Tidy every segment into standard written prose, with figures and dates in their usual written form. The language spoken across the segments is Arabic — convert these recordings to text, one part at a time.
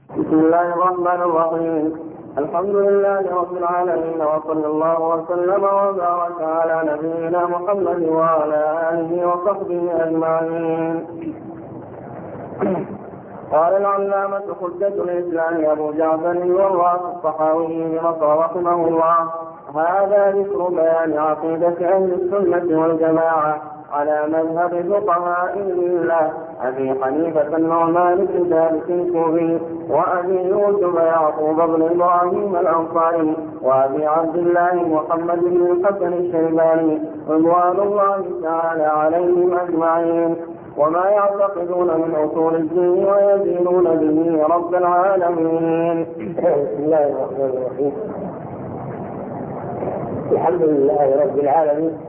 بسم الله الرحمن الرحيم. الحمد لله رب العالمين، وصلى الله وسلم وبارك على نبينا محمد وعلى آله وصحبه أجمعين. قال العلامة حجة الإسلام أبو جعفر الوراق الطحاوي رحمه الله: هذا ذكر بيان عقيدة أهل السنة والجماعة على مذهب فقهاء الله أبي حنيفة النعمان بن ثابت الكوفي، وأبي يوسف يعقوب بن إبراهيم الأنصاري، وأبي عبد الله محمد بن الحسن الشيباني رضوان الله تعالى عليهم أجمعين، وما يعتقدون من أصول الدين ويدينون به رب العالمين. بسم الله الرحمن الرحيم. الحمد لله رب العالمين،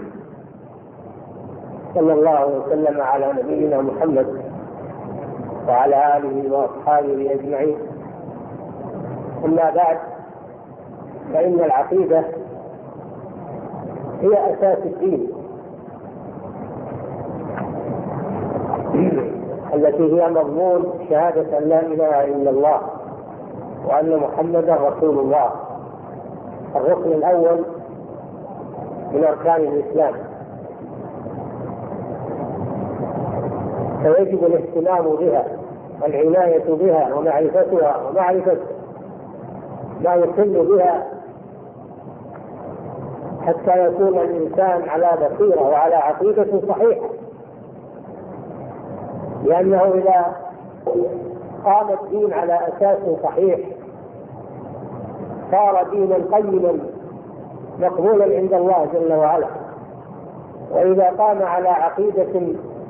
صلى الله وسلم على نبينا محمد وعلى آله وأصحابه أجمعين. أما بعد، فإن العقيدة هي أساس الدين، التي هي مضمون شهادة أن لا إله إلا الله وأن محمدا رسول الله، الركن الأول من أركان الإسلام. فيجب الاهتمام بها والعناية بها ومعرفتها ومعرفة ما يتم بها، حتى يكون الإنسان على بصيرة وعلى عقيدة صحيحة، لأنه إذا قام الدين على أساس صحيح صار دينا قيما مقبولا عند الله جل وعلا. وإذا قام على عقيدة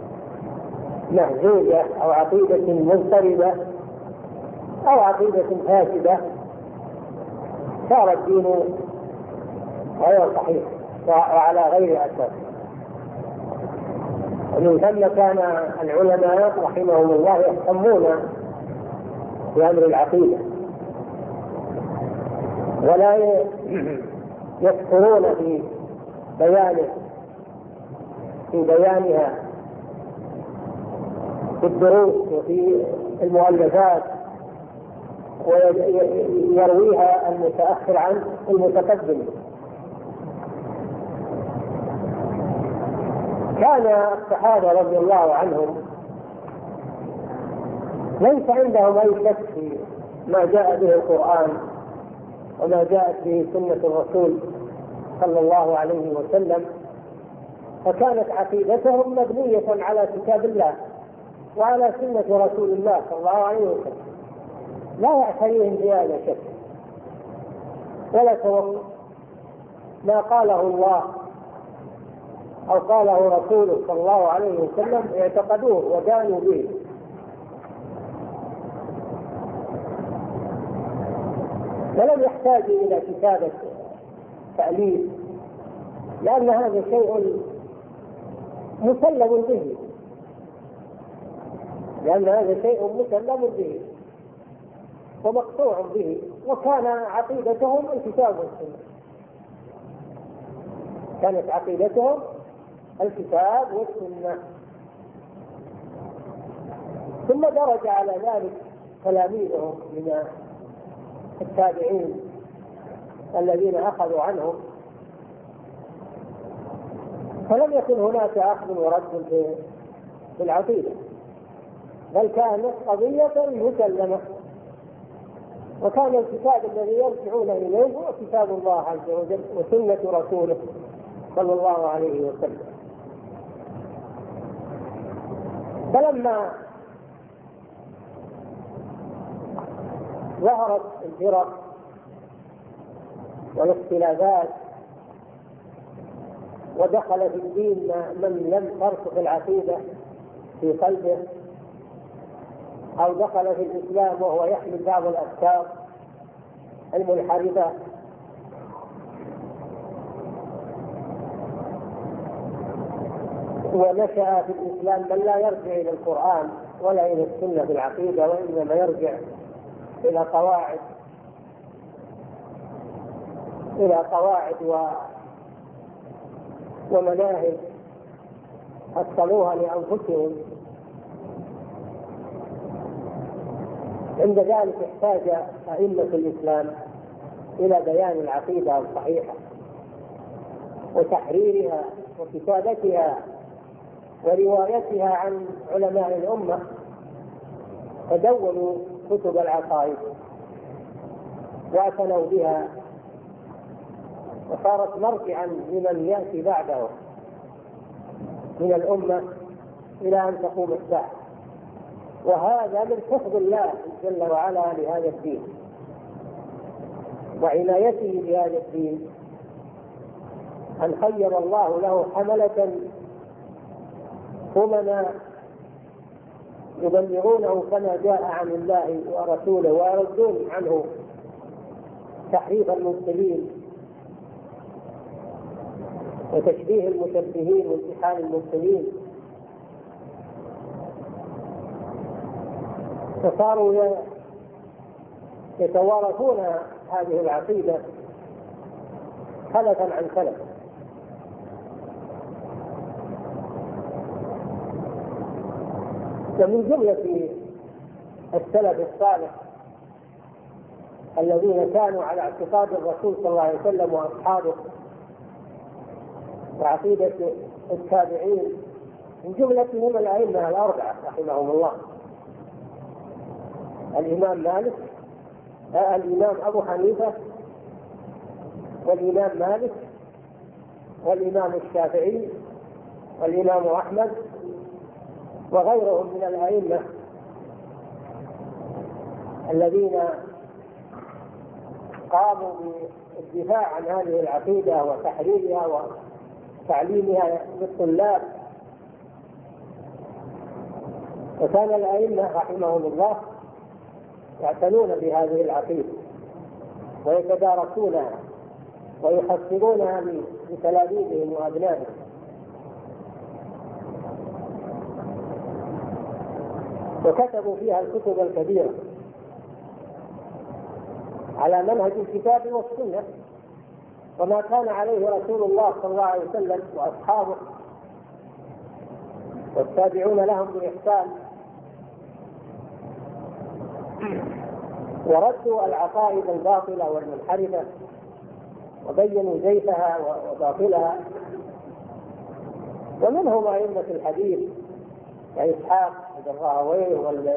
مهزوزة أو عقيدة مضطربة أو عقيدة فاسدة صار الدين غير صحيح وعلى غير أساس. ومن ثم كان العلماء رحمهم الله يهتمون بأمر العقيدة، ولا يذكرون في بيانها في الدروس وفي المؤلفات، ويرويها المتأخر عن المتقدم. كان الصحابة رضي الله عنهم ليس عندهم أي شك في ما جاء به القرآن وما جاءت به سنة الرسول صلى الله عليه وسلم، فكانت عقيدتهم مبنية على كتاب الله وعلى سنة رسول الله صلى الله عليه وسلم، لا يعتريهم بهذا شك ولا توقف. ما قاله الله أو قاله رسوله صلى الله عليه وسلم اعتقدوه ودانوا به. ولم يحتاجوا إلى كتابة تأليف، لأن هذا شيء مسلم به، ومقطوع به. وكان عقيدتهم الكتاب والسنة، كانت عقيدتهم الكتاب والسنة. ثم درج على ذلك تلاميذهم من التابعين الذين أخذوا عنهم، فلم يكن هناك أخذ ورد في العقيدة، بل كانت قضية مسلمة. وكان الكتاب الذي يرجعون إليه هو كتاب الله عز وجل وسنة رسوله صلى الله عليه وسلم. فلما ظهرت الفرق والاختلافات ودخل في الدين من لم ترسخ العقيدة في قلبه، أو دخل في الإسلام وهو يحمل بعض الأفكار المنحرفة، ونشأ في الإسلام من لا يرجع إلى القرآن ولا إلى السنة في العقيدة، وإنما يرجع إلى قواعد ومناهج أصلوها لأنفسهم. عند ذلك احتاج أئمة الإسلام إلى بيان العقيدة الصحيحة وتحريرها وكتابتها وروايتها عن علماء الأمة، فدونوا كتب العقائد واعتنوا بها وصارت مرجعا لمن يأتي بعده من الأمة إلى أن تقوم الساعة. وهذا من حفظ الله جل وعلا لهذا الدين وعنايته بهذا الدين، أن خير الله له حملة أمنا يبلغونه كما جاء عن الله ورسوله ويردون عنه تحريف المبتلين وتشبيه المشبهين وامتحان المبتلين. فصاروا يتوارثون هذه العقيدة خلفا عن خلف. ومن جملة السلف الصالح الذين كانوا على اعتقاد الرسول صلى الله عليه وسلم وأصحابه وعقيدة التابعين، من جملتهم الأئمة الأربعة رحمهم الله: الإمام مالك، الإمام أبو حنيفة، والإمام مالك، والإمام الشافعي، والإمام أحمد، وغيرهم من الأئمة الذين قاموا بالدفاع عن هذه العقيدة وتحريرها وتعليمها للطلاب. وكان الأئمة رحمهم الله يعتنون بهذه العقيدة ويتدارسونها ويحصلونها لتلاميذهم وأبنائهم. وكتبوا فيها الكتب الكبيرة على منهج الكتاب والسنة وما كان عليه رسول الله صلى الله عليه وسلم وأصحابه والتابعون لهم بإحسان، وردوا العقائد الباطلة والمنحرفة وبينوا زيفها وباطلها. ومنهم أئمة الحديث كإسحاق بن راهويه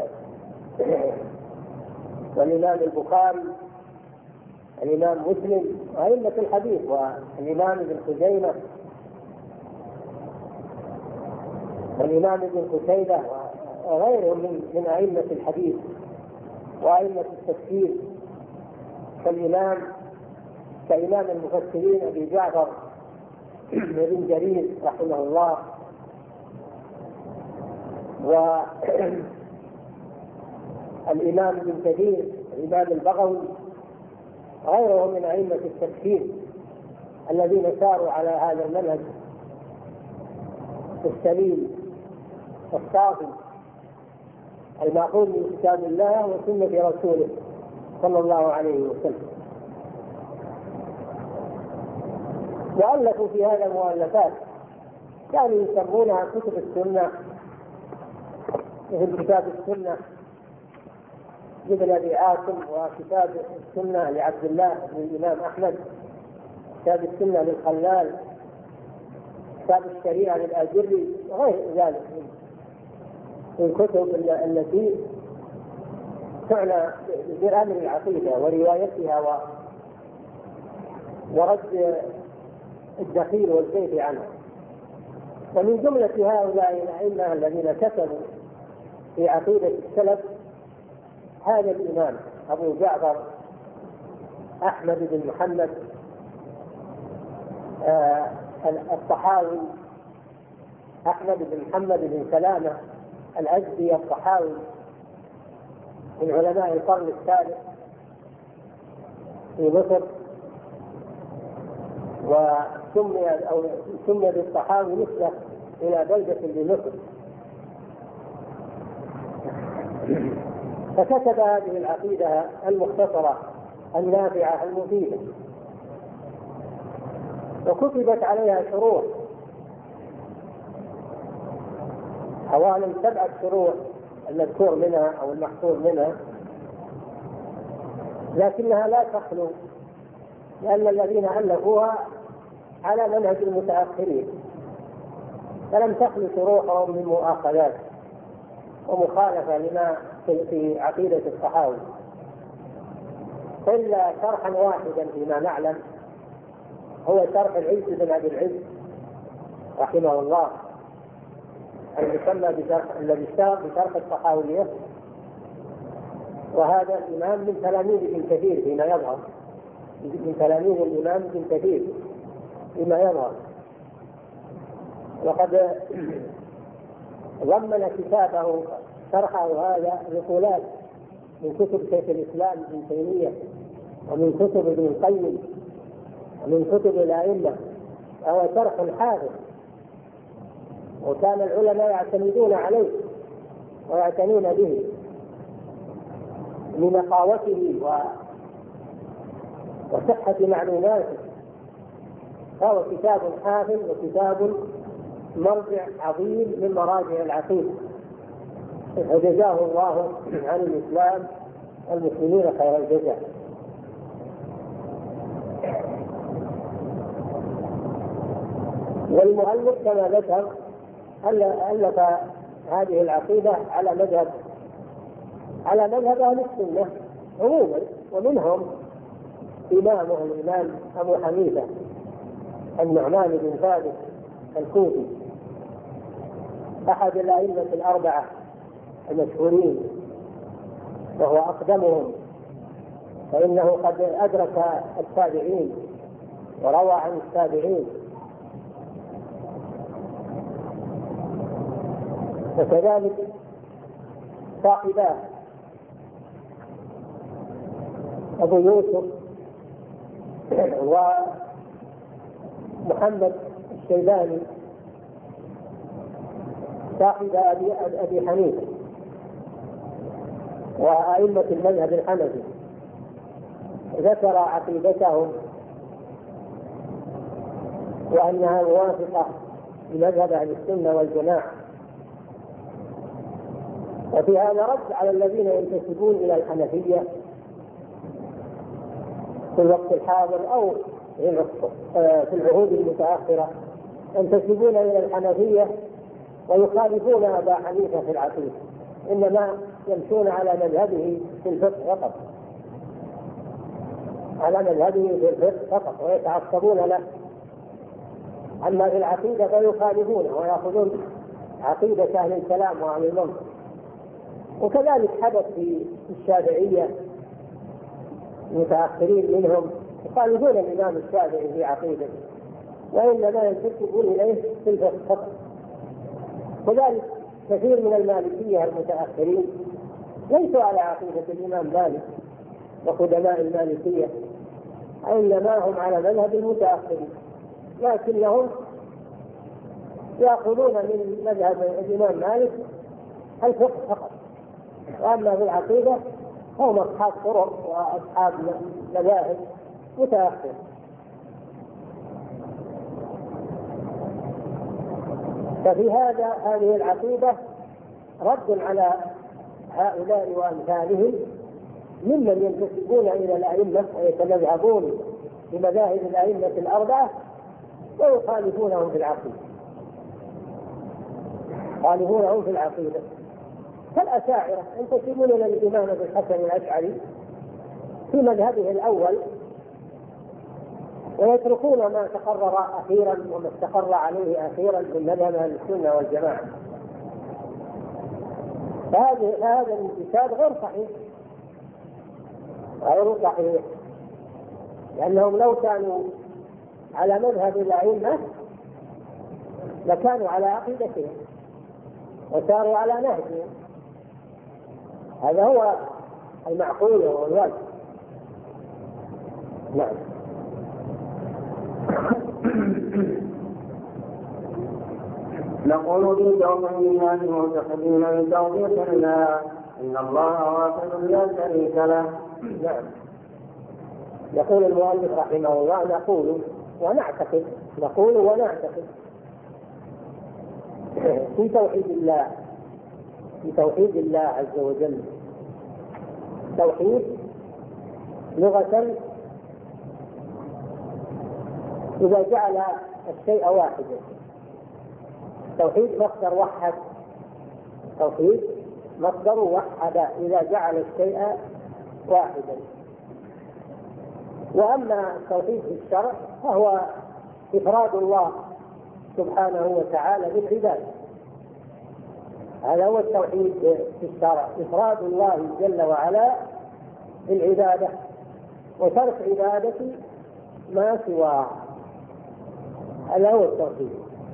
والإمام البخاري، الإمام مسلم، وأئمة الحديث، والإمام ابن خزيمة، والإمام ابن قتيبة، وغيرهم من أئمة الحديث وأئمة التفسير كإمام المفسرين أبي جعفر بن جرير رحمه الله، والإمام ابن كثير، الإمام البغوي، غيرهم من أئمة التفسير الذين ساروا على هذا المنهج السليم الصافي المأخوذ من كتاب الله وسنة رسوله صلى الله عليه وسلم. وألفوا في هذا المؤلفات كانوا يسمونها كتب السنة، مثل كتاب السنة لابن أبي عاصم، وكتاب السنة لعبد الله بن الإمام أحمد، كتاب السنة للخلال، كتاب الشريعة للآجري، وغير ذلك من الكتب التي تعنى بأمر العقيدة وروايتها ورد الدخيل والزيف عنها. ومن جملة هؤلاء الأئمة الذين كتبوا في عقيدة السلف هذا الإمام أبو جعفر أحمد بن محمد الطحاوي، أحمد بن محمد بن سلامة الأزدي الطحاوي، من علماء القرن الثالث في مصر، وسمي بالطحاوي نسبة إلى بلدة بمصر. فكتب هذه العقيدة المختصرة النافعة المفيدة، وكتبت عليها شروح، حوالي 7 شروح المذكور منها أو المحفوظ منها، لكنها لا تخلو، لأن الذين ألفوها على منهج المتأخرين، فلم تخلو شروحهم من مؤاخذات ومخالفة لما في عقيدة الصحاوي، إلا شرحا واحدا فيما نعلم، هو شرح العز بن أبي العز رحمه الله، المسمى الذي اشتهر بشرح الصحاوية، وهذا الإمام من تلاميذ ابن كثير فيما يظهر، من تلاميذ الإمام ابن كثير فيما يظهر. وقد ضمن كتابه شرحه هذا نقولات من كتب شيخ الإسلام ابن تيمية، ومن كتب ابن القيم، ومن كتب الأئمة، فهو شرح حافظ، وكان العلماء يعتمدون عليه ويعتنون به لنقاوته وصحة معلوماته، فهو كتاب حافظ وكتاب مرجع عظيم من مراجع العقيدة، وجزاه الله عن الإسلام والمسلمين خير الجزاء. والمؤلف كما ذكر ألف هذه العقيدة على مذهب أهل السنة عموما، ومنهم إمامه الإمام أبو حنيفة النعمان بن ثابت الكوفي، أحد الأئمة الأربعة المشهورين، وهو أقدمهم، فإنه قد أدرك التابعين وروى عن التابعين. وكذلك صاحباه أبو يوسف ومحمد الشيباني صاحب أبي حنيفة وأئمة المذهب الحنفي، ذكر عقيدتهم وأنها موافقة لمذهب أهل السنة والجماعة. وفي هذا رد على الذين ينتسبون إلى الحنفية في الوقت الحاضر أو في العهود المتأخرة، ينتسبون إلى الحنفية ويخالفون أبا حنيفة في العقيدة، إنما يمشون على مذهبه في الفقه فقط، على مذهبه في الفقه فقط، ويتعصبون له. أما في العقيدة فيخالفونه ويأخذون عقيدة أهل الكلام وأهل المنطق. وكذلك حدث في الشافعية المتأخرين منهم يخالفون الإمام الشافعي في عقيدته، وإنما ينتسبون إليه في الفقه فقط. كذلك كثير من المالكية المتأخرين ليسوا على عقيدة الإمام مالك وقدماء المالكية، إنما هم على مذهب المتأخرين، لكنهم يأخذون من مذهب الإمام مالك الفقه فقط، وأما في العقيدة هم أصحاب طرق وأصحاب مذاهب متأخرة. ففي هذه العقيدة رد على هؤلاء وأمثالهم ممن ينتسبون إلى الأئمة ويتمذهبون بمذاهب الأئمة الأربعة ويخالفونهم في العقيدة، يخالفونهم في العقيدة كالأشاعرة ينتسبون إلى الإمام أبي الحسن الأشعري في مذهبه الأول، ويتركون ما تقرر أخيرا وما استقر عليه أخيرا من مذهب أهل السنة والجماعة. فهذا الانتساب غير صحيح، غير صحيح، لأنهم لو كانوا على مذهب الأئمة لكانوا على عقيدتهم وساروا على نهجهم، هذا هو المعقول والواجب. نعم. نقول بتوحيد الله وتقديم بتوحيد الله إن الله واحد لا شريك له. نعم. يقول المؤلف رحمه الله نقول ونعتقد في توحيد الله عز وجل، توحيد لغة إذا جعل الشيء واحدا. توحيد مصدر وحد، توحيد مصدر وحد إذا جعل الشيء واحدا. وأما التوحيد في الشرع فهو إفراد الله سبحانه وتعالى بالعبادة. هذا هو التوحيد في الشرع، إفراد الله جل وعلا بالعبادة وترك عبادة ما سواه. هذا هو التوحيد.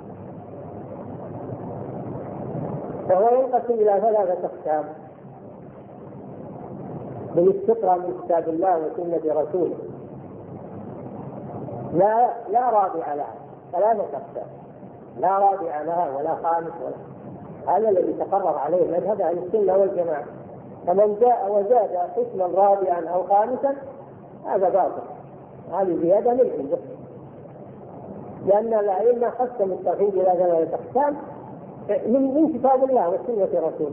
وهو ينقسم إلى ثلاثة أقسام بالاستقراء من كتاب الله وسنة رسوله، لا رابع لها. ثلاثة أقسام لا رابع لها ولا خامس هذا الذي تقرر عليه مذهب أهل السنة والجماعة. فمن جاء وزاد قسما رابعا أو خامسا هذا باطل، هذه زيادة من عنده، لأن الأئمة قسموا التوحيد إلى ثلاثة أقسام من كتاب الله وسنة رسوله.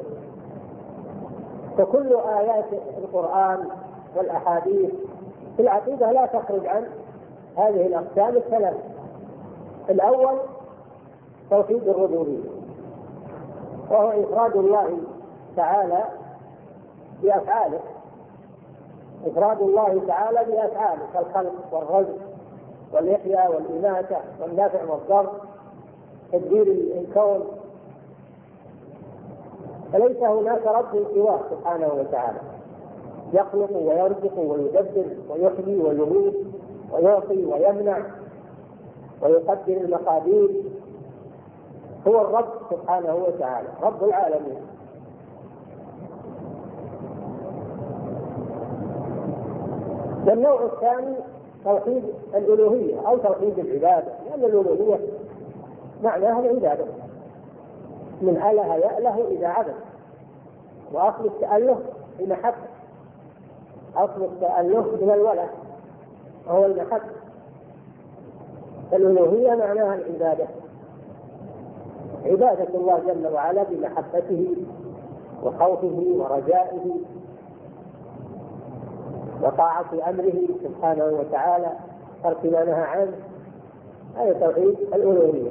فكل آيات القرآن والأحاديث في العقيدة لا تخرج عن هذه الأقسام الثلاث. الأول توحيد الربوبية، وهو إفراد الله تعالى بأفعاله، إفراد الله تعالى بأفعاله كالخلق والرزق والإحياء والإماتة والنفع والضر، تدبير الكون. فليس هناك رب سواه سبحانه وتعالى، يخلق ويرزق ويدبر ويحيي ويميت ويعطي ويمنع ويقدر المقادير. هو الرب سبحانه وتعالى رب العالمين. والنوع الثاني توحيد الألوهية أو توحيد العبادة، لأن الألوهية معناها العبادة، من أله يأله إذا عبد. وأصل التأله المحبة، أصل التأله من الولد وهو المحبة. الألوهية معناها العبادة، عبادة الله جل وعلا بمحبته وخوفه ورجائه وطاعة أمره سبحانه وتعالى، ترك ما نهى عنه. هذا توحيد الألوهية.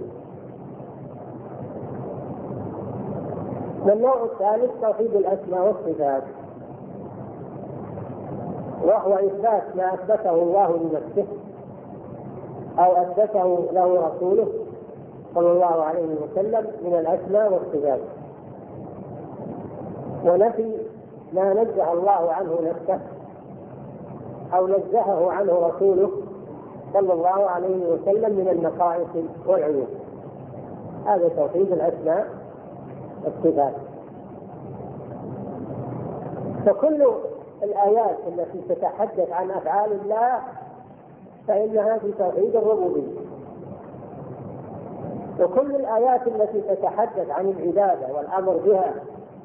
والنوع الثالث توحيد الأسماء والصفات، وهو إثبات ما أثبته الله لنفسه أو أثبته له رسوله صلى الله عليه وسلم من الأسماء والصفات، ونفي ما نزه الله عنه نفسه أو نزهه عنه رسوله صلى الله عليه وسلم من النقائص والعيوب. هذا توحيد الأسماء والصفات. فكل الآيات التي تتحدث عن أفعال الله فإنها في توحيد الربوبية، وكل الآيات التي تتحدث عن العبادة والأمر بها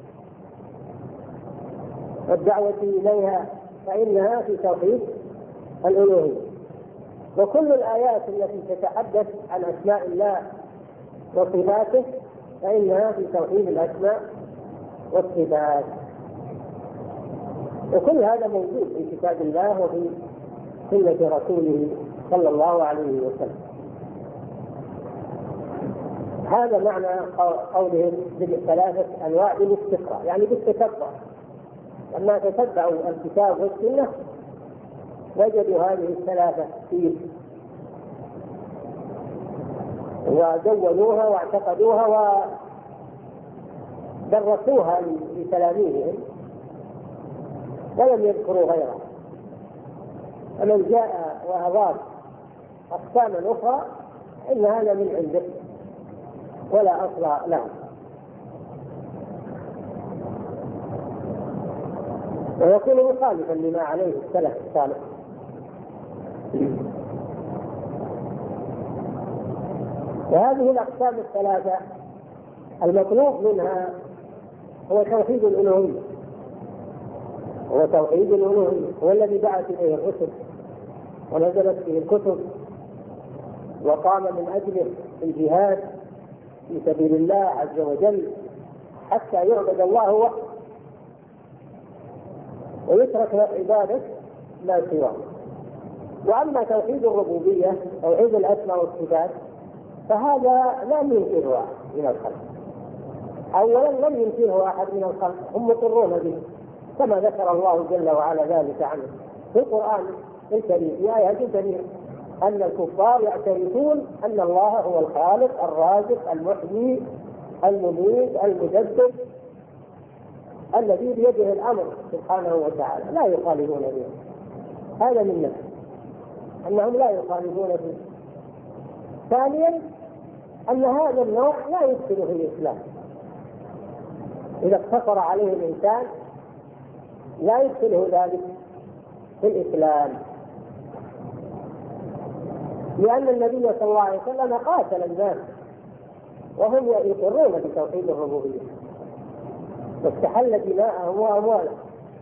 والدعوة إليها فإنها في توحيد الألوهية. وكل الآيات التي تتحدث عن أسماء الله وصفاته فإنها في توحيد الأسماء والصفات. وكل هذا موجود في كتاب الله وفي سنة رسوله صلى الله عليه وسلم. هذا معنى قولهم بالثلاثة أنواع بالاستقراء، يعني بالتتبع. لما تتبعوا الكتاب والسنة وجدوا هذه الثلاثة فيه ودونوها واعتقدوها ودرسوها لتلاميذهم ولم يذكروا غيرها. فمن جاء وأضاف أقساما أخرى إن هذا من عنده ولا أصل له. ويكون مخالفا لما عليه السلف الصالح. وهذه الأقسام الثلاثة المطلوب منها هو توحيد الألوهية، هو توحيد الألوهية، هو الذي بعث إليه الرسل ونزلت به الكتب وقام من أجله الجهاد في سبيل الله عز وجل حتى يعبد الله وحده ويترك عبادة ما سواه. وأما توحيد الربوبية توحيد الأسماء والصفات فهذا لم ينكره أحد من الخلق. أولا لم ينكره أحد من الخلق، هم مقرون به كما ذكر الله جل وعلا ذلك عنه في القرآن الكريم في آيات كثيرة، أن الكفار يعترفون أن الله هو الخالق الرازق المحيي المميت المدبر الذي بيده الأمر سبحانه وتعالى، لا يخالفون به. هذا من نفسه أنهم لا يخالفون به. ثانيا أن هذا النوع لا يدخل في الإسلام، إذا اقتصر عليه الإنسان لا يدخله ذلك في الإسلام، لأن النبي صلى الله عليه وسلم قاتل الناس وهم يقرون بتوحيد الربوبية واستحل دماءهم وأموالهم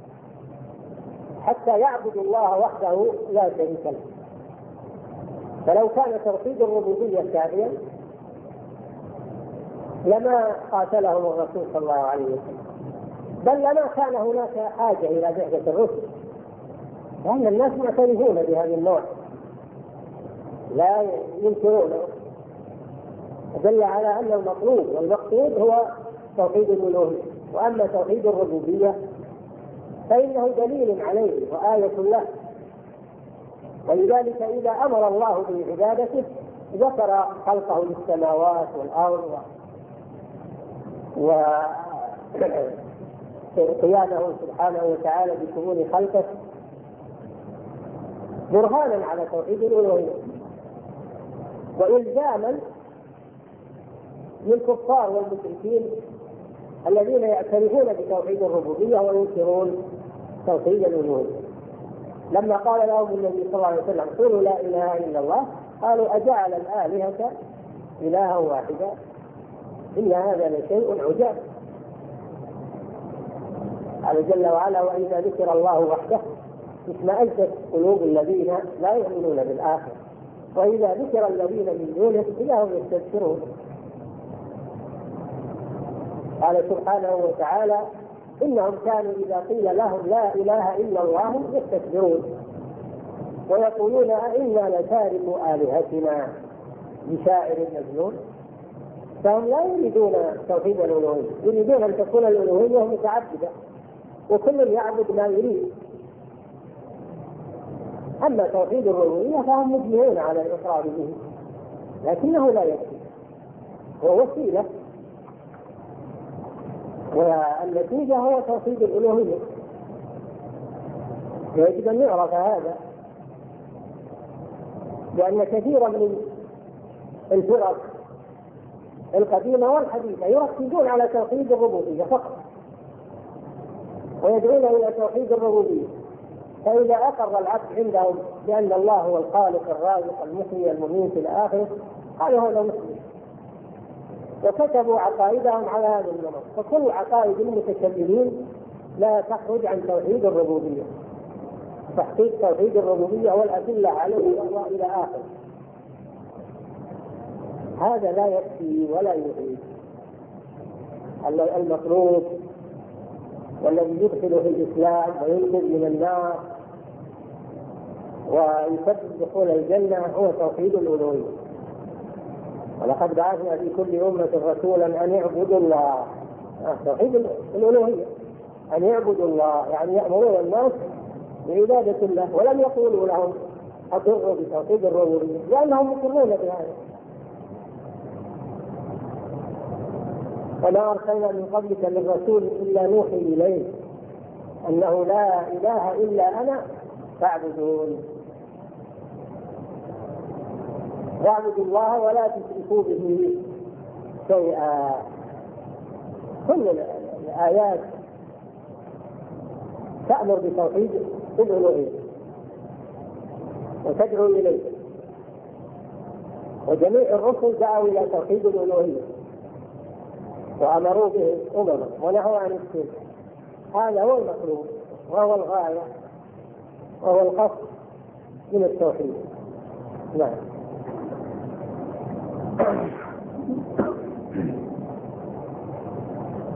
حتى يعبدوا الله وحده لا شريك له. فلو كان توحيد الربوبية كافيا لما قاتلهم الرسول صلى الله عليه وسلم، بل لما كان هناك حاجة إلى بعثة الرسل، لأن الناس معترفون بهذا النوع لا ينكرونه، دل على أن المطلوب والمقصود هو توحيد الألوهية. وأما توحيد الربوبية فإنه دليل عليه وآية له، ولذلك إذا أمر الله بعبادته ذكر خلقه للسماوات والأرض وقيامه سبحانه وتعالى بشؤون خلقه برهانا على توحيد الألوهية، وإلزاما للكفار والمشركين الذين يعترفون بتوحيد الربوبية وينكرون توحيد الألوهية. لما قال لهم النبي صلى الله عليه وسلم قولوا لا إله إلا الله قالوا أجعل الآلهة إلها واحدا إن هذا لشيء عجاب. قال جل وعلا وإذا ذكر الله وحده اشمأزت قلوب الذين لا يؤمنون بالآخرة وإذا ذكر الذين من دونه إذا هم يستبشرون. قال سبحانه وتعالى إنهم كانوا إذا قيل لهم لا إله إلا الله يستكبرون ويقولون أئنا لتاركو آلهتنا لشاعر مجنون. فهم لا يريدون توحيد الألوهية، يريدون أن تكون الألوهية متعبدة وكل يعبد ما يريد. أما توحيد الربوبية فهم مجمعون على الإقرار به، لكنه لا يكفي، هو وسيلة، والنتيجة هو توحيد الألوهية. يجب أن يعرف هذا، لأن كثيرا من الفرق القديمة والحديثة يركزون على توحيد الربوبية فقط ويدعون إلى توحيد الربوبية، فإذا أقر العبد عندهم بأن الله هو الخالق الرازق المحيي المميت إلى آخره قالوا هذا مسلم، وكتبوا عقائدهم على هذا النمط. فكل عقائد المتكلمين لا تخرج عن توحيد الربوبية، تحقيق توحيد الربوبية والأدلة عليه إلى آخره. هذا لا يكفي ولا يعيد. المطلوب والذي يدخل في الإسلام وينقذ من النار ويسبب دخول الجنة هو توحيد الألوهية. ولقد بعثنا في كل أمة رسولا أن يعبدوا الله، توحيد الألوهية، أن يعبدوا الله يعني يأمرون الناس بعبادة الله، ولم يقولوا لهم أقروا بتوحيد الربوبية لأنهم يقرون بهذا. وما أرسلنا من قبلك من رسول إلا نوحي إليه أنه لا إله إلا أنا فاعبدون، واعبدوا الله ولا تشركوا به شيئا. كل الآيات تأمر بتوحيد الألوهية وتدعو إليه، وجميع الرسل دعوا إلى توحيد الألوهية وأمروا به أمما ونهوا عن الشرك. هذا هو المطلوب وهو الغاية وهو القصد من التوحيد. نعم.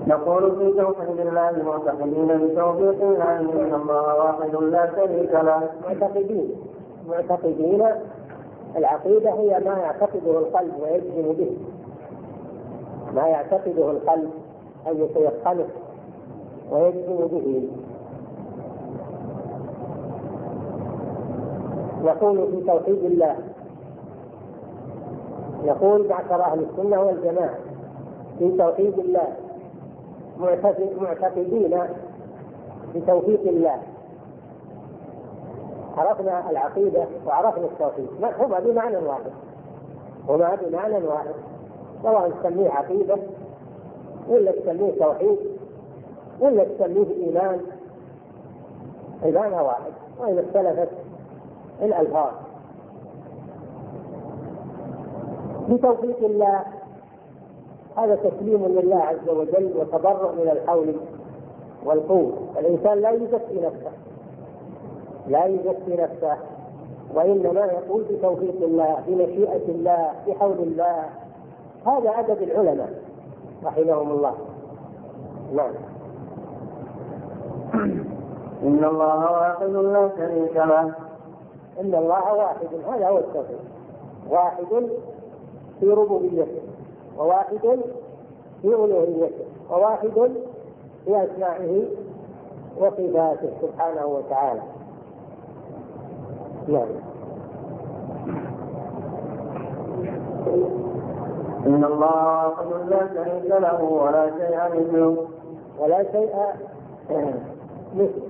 نقول في توحيد الله معتقدين بتوفيق الله ان الله واحد لا شريك له. معتقدين العقيدة هي ما يعتقده القلب ويجزم به، ما يعتقده القلب أن يتيقنه ويجزم به. نقول في توحيد الله، نقول معشر أهل السنة والجماعة في توحيد الله معتقدين بتوفيق الله. عرفنا العقيدة وعرفنا التوحيد، هما بمعنى واحد، سواء تسميه عقيدة ولا تسميه توحيد ولا تسميه إيمان، إيمانها واحد وإن اختلفت الألفاظ. بتوفيق الله هذا تسليم لله عز وجل وتبرؤ من الحول والقوة. الإنسان لا يزكي نفسه وإنما يقول بتوفيق الله، بمشيئة الله، بحول الله. هذا عدد العلماء رحمهم الله. نعم. إن الله واحد لا شريك له. إن الله واحد، هذا هو التوحيد، واحد في ربوبيته، وواحد في ألوهيته، وواحد في أسمائه وصفاته سبحانه وتعالى. نعم. إن الله واحد لا شريك له ولا شيء مثله. ولا شيء مثله،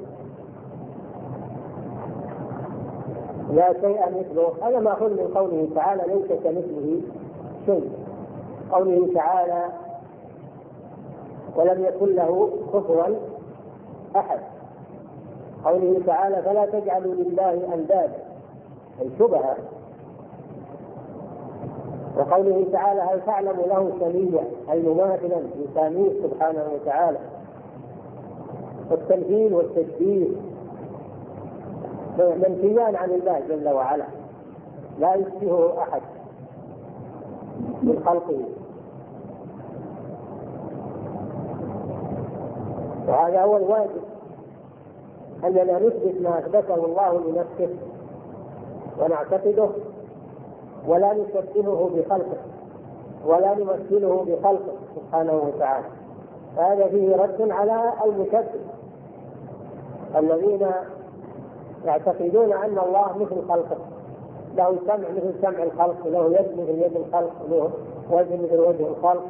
لا شيء مثله. هذا ما أقول من قوله تعالى ليس كمثله شيء. قوله تعالى ولم يكن له كفوا أحد. قوله تعالى فلا تجعلوا لله أندادا أي شبهة. وقوله تعالى هل تعلم له سميا أي مماثلا لساميه سبحانه وتعالى. والتمثيل والتشبيه منفيان عن الله جل وعلا، لا يشبهه أحد من خلقه. وهذا هو الواجب، أننا نثبت ما أثبته الله لنفسه ونعتقده، ولا نشبهه بخلقه ولا نمثله بخلقه سبحانه وتعالى. فهذا فيه رد على المشبهة الذين يعتقدون أن الله مثل خلقه، له سمع مثل سمع الخلق، له يد مثل يد الخلق، له وجه مثل وجه الخلق،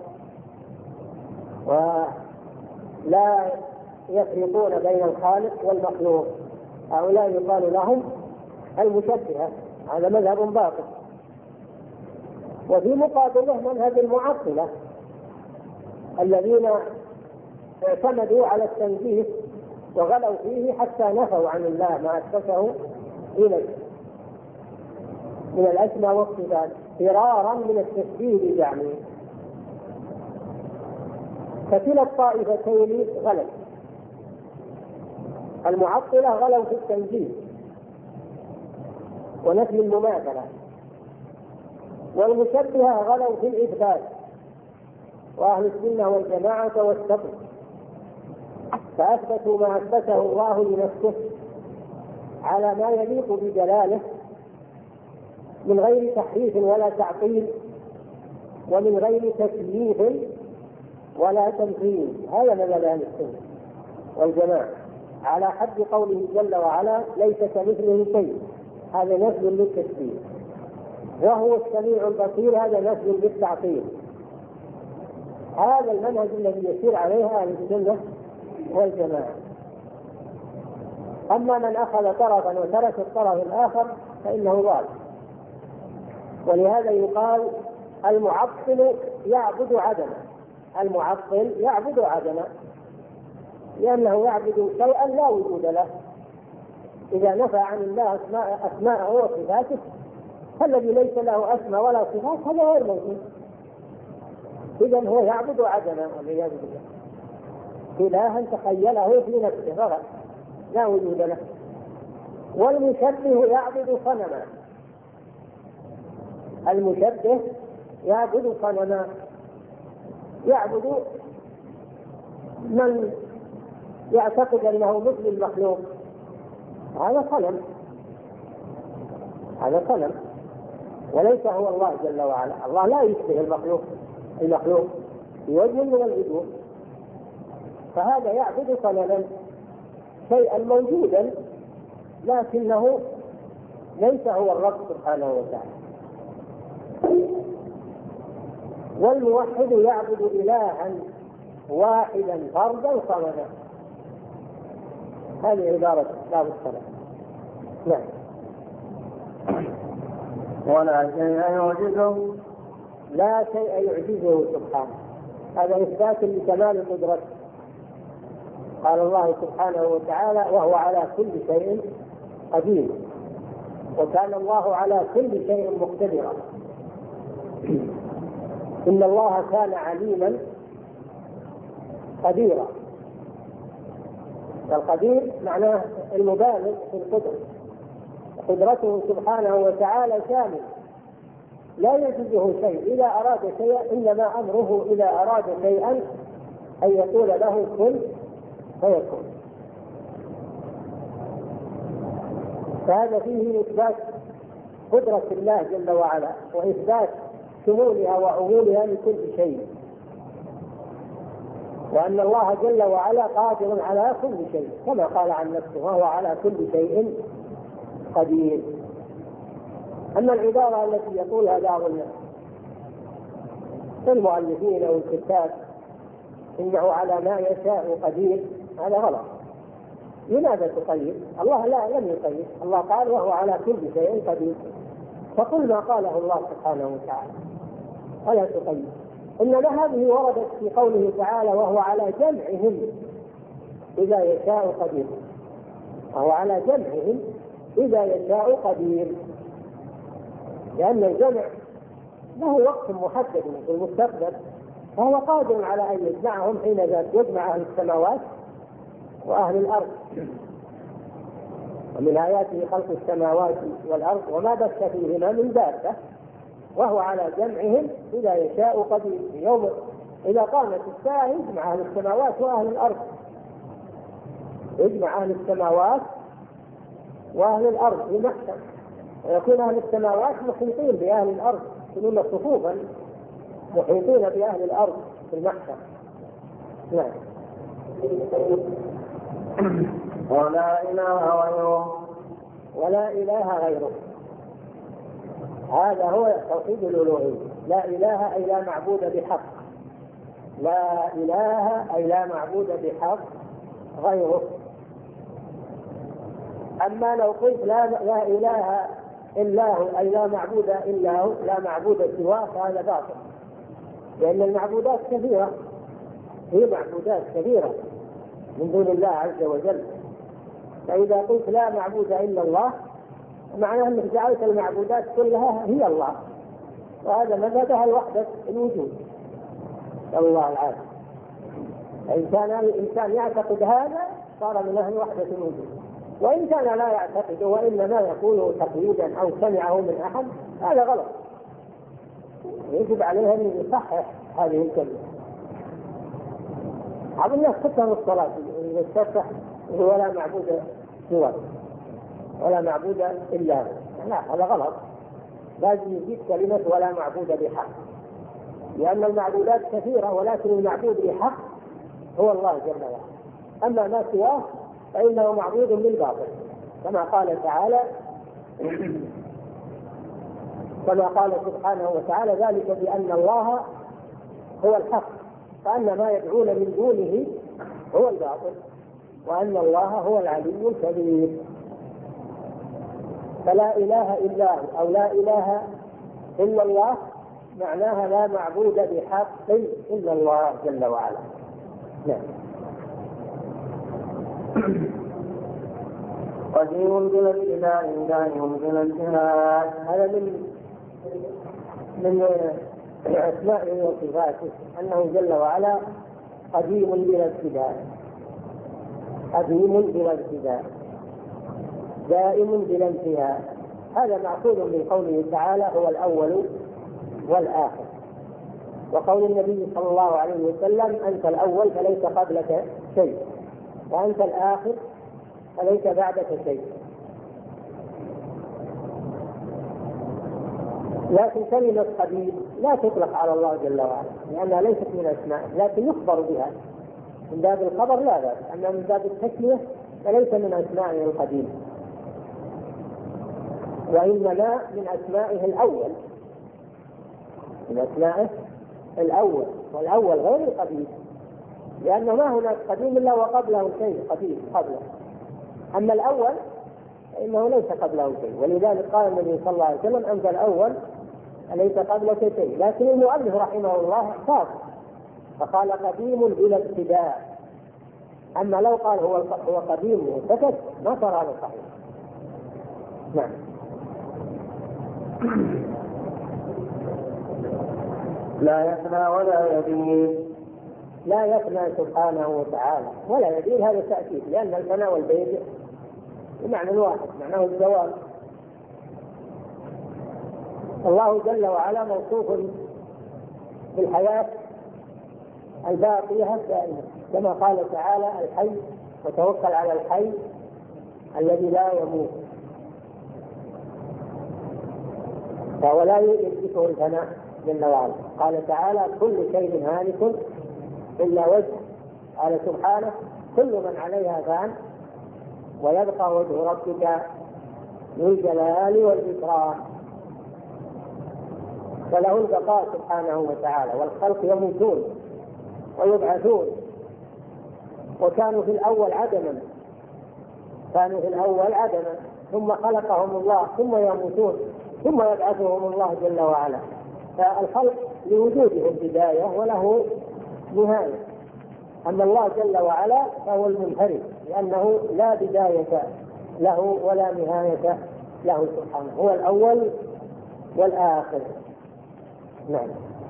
ولا يفرقون بين الخالق والمخلوق. هؤلاء يقال لهم المشبهة، هذا مذهب باطل. وفي مقابله منهج المعطلة الذين اعتمدوا على التنزيه وغلوا فيه حتى نفوا عن الله ما أثبته إليه من الأسماء والصفات فرارا من التشبيه بزعمه. فكلا الطائفتين غلوا. المعطلة غلوا في التنزيه ونفي المماثلة، والمشبهة غلوا في الإثبات، وأهل السنة والجماعة توسطوا فأثبتوا ما أثبته الله لنفسه على ما يليق بجلاله من غير تحريف ولا تعطيل، ومن غير تكييف ولا تمثيل. هذا مذهب أهل السنة والجماعة على حد قوله جل وعلا ليس كمثله شيء، هذا نفي للتشبيه، وهو السميع البصير، هذا نفي للتعطيل. هذا المنهج الذي يسير عليه أهل السنة والجماعة. أما من أخذ طرفا وترك الطرف الآخر فإنه ضال. ولهذا يقال المعطل يعبد عدما. المعطل يعبد عدما لأنه يعبد شيئا لا وجود له. إذا نفى عن الله أسماءه وصفاته فالذي ليس له أسماء ولا صفات هذا غير موجود. إذن هو يعبد عدما والعياذ بالله، إلها تخيله في نفسه فقط لا وجود له. والمشبه يعبد صنما. المشبه يعبد صنما، يعبد من يعتقد أنه مثل المخلوق هذا صنم، هذا صنم وليس هو الله جل وعلا. الله لا يشبه المخلوق في وجه من الوجوه، فهذا يعبد صنما شيئا موجودا لكنه ليس هو الرب سبحانه وتعالى. والموحد يعبد إلها واحدا فردا صمدا. هذه عبارة باب الصلاة. نعم. ولا شيء يعجزه، لا شيء يعجزه سبحانه، هذا إثبات لكمال قدرته. قال الله سبحانه وتعالى وهو على كل شيء قدير، وكان الله على كل شيء مقتدرا. إن الله كان عليما قديرا. القدير معناه المبالغ في القدرة، قدرته سبحانه وتعالى شامل لا يعجزه شيء. إذا أراد شيئا إنما أمره إذا أراد شيئا أن يقول له كن فيكون. فهذا فيه إثبات قدرة الله جل وعلا وإثبات شمولها وعمولها لكل شيء، وأن الله جل وعلا قادر على كل شيء كما قال عن نفسه وهو على كل شيء قدير. أما العبارة التي يقولها بعض المؤلفين أو الكتاب إنه على ما يشاء قدير، هذا غلط. لماذا تقيد؟ الله لم يقيد، الله قال وهو على كل شيء قدير، فقل ما قاله الله سبحانه وتعالى ولا تقيد. إنما هذه وردت في قوله تعالى وهو على جمعهم إذا يشاء قدير، وهو على جمعهم إذا يشاء قدير، لأن الجمع له وقت محدد في المستقبل، فهو قادر على أن يجمعهم حين يجمع أهل السماوات وأهل الأرض. ومن آياته خلق السماوات والأرض وما بث فيهما من دابة، وهو على جمعهم إذا يشاء قدير. يوم إذا قامت الساعة يجمع أهل السماوات وأهل الأرض، يجمع أهل السماوات وأهل الأرض في محشر، ويكون أهل السماوات محيطين بأهل الأرض، يكونون صفوفا محيطين بأهل الأرض في المحشر. نعم. ولا إله غيره، ولا إله غيره، هذا هو توحيد الألوهية. لا إله أي لا معبود بحق، لا إله أي لا معبود بحق غيره. أما لو قلت لا إله إلا هو أي لا معبود إلا هو، لا معبود سواه، فهذا باطل، لأن المعبودات كثيرة، هي معبودات كثيرة من دون الله عز وجل. فإذا قلت لا معبود إلا الله معناه أنك جعلت المعبودات كلها هي الله، وهذا مذهبها الوحدة الوجود. الله العافية. إن كان الإنسان يعتقد هذا صار من أهل وحدة الوجود، وإن كان لا يعتقد وإنما يقول تقليدا أو سمعه من أحد هذا غلط، يجب عليه أن يصحح هذه الكلمة. بعض الناس تفهم الصلاة يستفتح ولا معبود سواه ولا معبود إلا هو، لا هذا غلط، لازم يجيب كلمة ولا معبود بحق، لأن المعبودات كثيرة ولكن المعبود بحق هو الله جل وعلا. أما ما سواه فإنه معبود بالباطل، كما قال تعالى كما قال سبحانه وتعالى ذلك بأن الله هو الحق وأن ما يدعون من دونه هو الباطل وأن الله هو العلي الكبير. فلا إله إلا هو أو لا إله إلا الله معناها لا معبود بحق إلا الله جل وعلا. نعم. قديم بلا ابتداء دائم بلا انتهاء، هذا من أسمائه وصفاته أنه جل وعلا قديم بلا ابتداء، قديم بلا ابتداء، دائم بلا انتهاء. هذا معقول من قوله تعالى هو الأول والآخر، وقول النبي صلى الله عليه وسلم: أنت الأول فليس قبلك شيء، وأنت الآخر فليس بعدك شيء. لكن كلمة قديم لا تطلق على الله جل وعلا، لأنها ليست من أسمائه، لكن يخبر بها من باب الخبر لا بأس، أما من باب التسمية فليس من أسمائه القديم، وإنما من أسمائه الأول، من أسمائه الأول، والأول غير القديم، لأنه ما هناك قديم إلا وقبله شيء قديم قبله، أما الأول فإنه ليس قبله شيء. ولذلك قال النبي صلى الله عليه وسلم: أنت الأول ليس قبلك شيء. لكن المؤلف رحمه الله اختصر فقال: قديم بلا ابتداء. أما لو قال هو قديم وسكت ما صار هذا صحيح. نعم. لا يفنى ولا يبيد. لا يفنى سبحانه وتعالى ولا يبيد، هذا تأكيد، لأن الفناء والبيد بمعنى واحد، معناه الزوال. الله جل وعلا موصوف بالحياة الباقية الدائمة، كما قال تعالى: الحي، وتوكل على الحي الذي لا يموت. فهو لا يدركه الفناء جل وعلا. قال تعالى: كل شيء هالك إلا وجهه. قال سبحانه: كل من عليها فان ويبقى وجه ربك ذو الجلال والإكرام. فله البقاء سبحانه وتعالى، والخلق يموتون ويبعثون، وكانوا في الأول عدما، كانوا في الأول عدما، ثم خلقهم الله، ثم يموتون، ثم يبعثهم الله جل وعلا. فالخلق لوجودهم بداية وله نهاية. أما الله جل وعلا فهو المنفرد، لأنه لا بداية له ولا نهاية له سبحانه، هو الأول والآخر. نعم.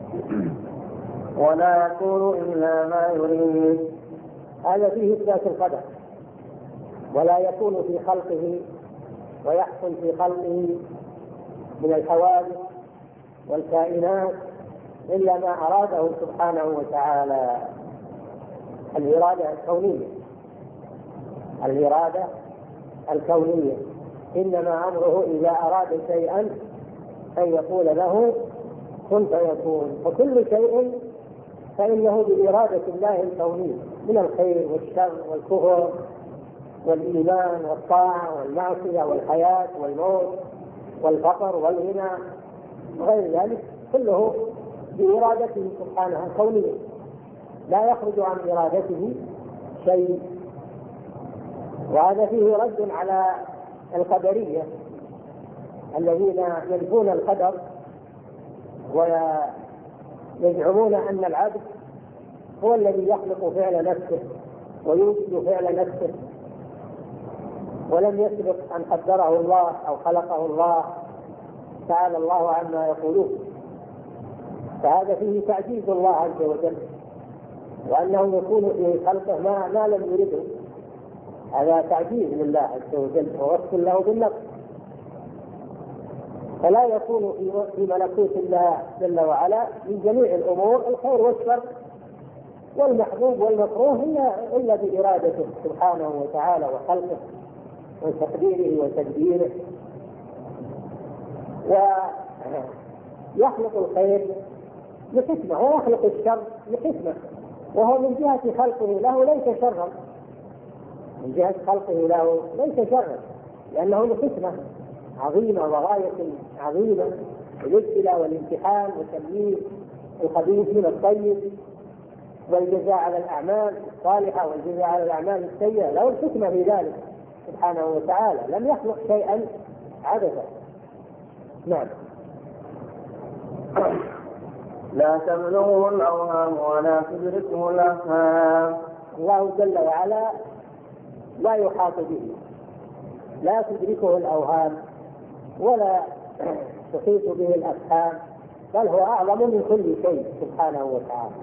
ولا يكون إلا ما يريد. هذا فيه إثبات القدر. ولا يكون في خلقه ويحصل في خلقه من الحوادث والكائنات إلا ما أراده سبحانه وتعالى. الإرادة الكونية، الإرادة الكونية، إنما أمره إذا أراد شيئا أن يقول له كن فيكون. وكل شيء فإنه بإرادة الله الكونية من الخير والشر والكفر والإيمان والطاعة والمعصية والحياة والموت والفقر والغنى وغير ذلك، كله بإرادته سبحانه الكونية، لا يخرج عن إرادته شيء. وهذا فيه رد على القدرية الذين ينفون القدر ويزعمون أن العبد هو الذي يخلق فعل نفسه ويوجد فعل نفسه، ولم يسبق أن قدره الله أو خلقه الله، تعالى الله عما يقولون. فهذا فيه تعجيز الله عز وجل، وأنه يكون في خلقه ما لم يرده، هذا تعجيز لله عز وجل ووصف له بالنقص. فلا يكون في ملكوت الله جل وعلا من جميع الأمور الخير والشر والمحبوب والمكروه إلا بإرادته سبحانه وتعالى وخلقه وتقديره وتدبيره. ويخلق الخير لحكمة ويخلق الشر لحكمة، وهو من جهة خلقه له ليس شرا، من جهة خلقه له ليس شرا، لأنه لحكمة عظيمة وغاية عظيمة، الابتلاء والامتحان وتمييز الخبيث من الطيب والجزاء على الأعمال الصالحة والجزاء على الأعمال السيئة، له الحكمة في ذلك سبحانه وتعالى، لم يخلق شيئا عبثا. نعم. لا تبلغه الأوهام ولا تدركه الأفهام. الله جل وعلا لا يحاط به، لا تدركه الأوهام ولا تحيط به الأفهام، بل هو أعظم من كل شيء سبحانه وتعالى.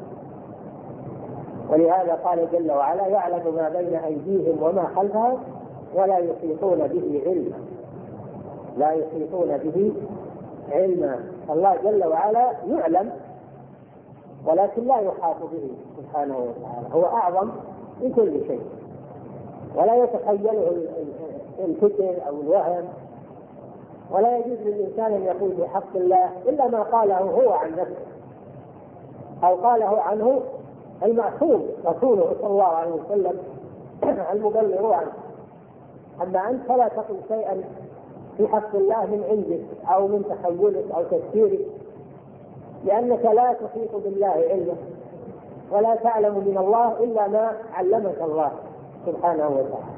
ولهذا قال جل وعلا: يعلم ما بين أيديهم وما خلفهم ولا يحيطون به علما. لا يحيطون به علما. الله جل وعلا يعلم ولكن لا يحاط به سبحانه وتعالى، هو أعظم من كل شيء، ولا يتخيله الفكر أو الوهم. ولا يجوز للإنسان أن يقول بحق الله إلا ما قاله هو عن نفسه أو قاله عنه المعصوم رسوله صلى الله عليه وسلم المبلغ عنه. أما أنت فلا تقل شيئا في حق الله من عندك أو من تخيلك أو تفكيرك، لأنك لا تحيط بالله علما ولا تعلم من الله إلا ما علمك الله سبحانه وتعالى.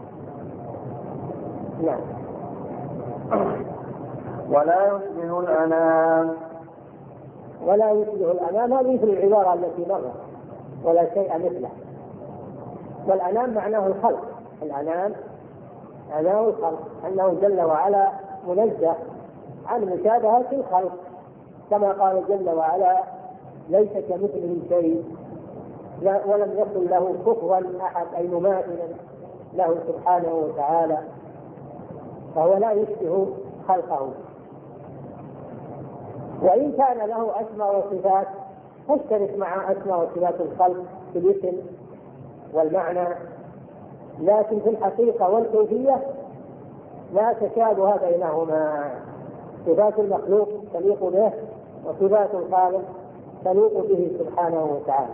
نعم. ولا يشبه الأنام. ولا يشبه الأنام، هذه مثل العبارة التي مرت، ولا شيء مثله. والأنام معناه الخلق، الأنام معناه الخلق، أنه جل وعلا منزه عن مشابهة الخلق، كما قال جل وعلا ليس كمثله شيء ولم يكن له كفوا أحد، أي مماثلا له سبحانه وتعالى، فهو لا يشبه خلقه. وإن كان له أسماء وصفات تشترك مع أسماء وصفات الخلق في الاسم والمعنى، لكن في الحقيقة والكيفية لا تشابه بينهما. صفات المخلوق تليق به وصفات الخالق تليق به سبحانه وتعالى.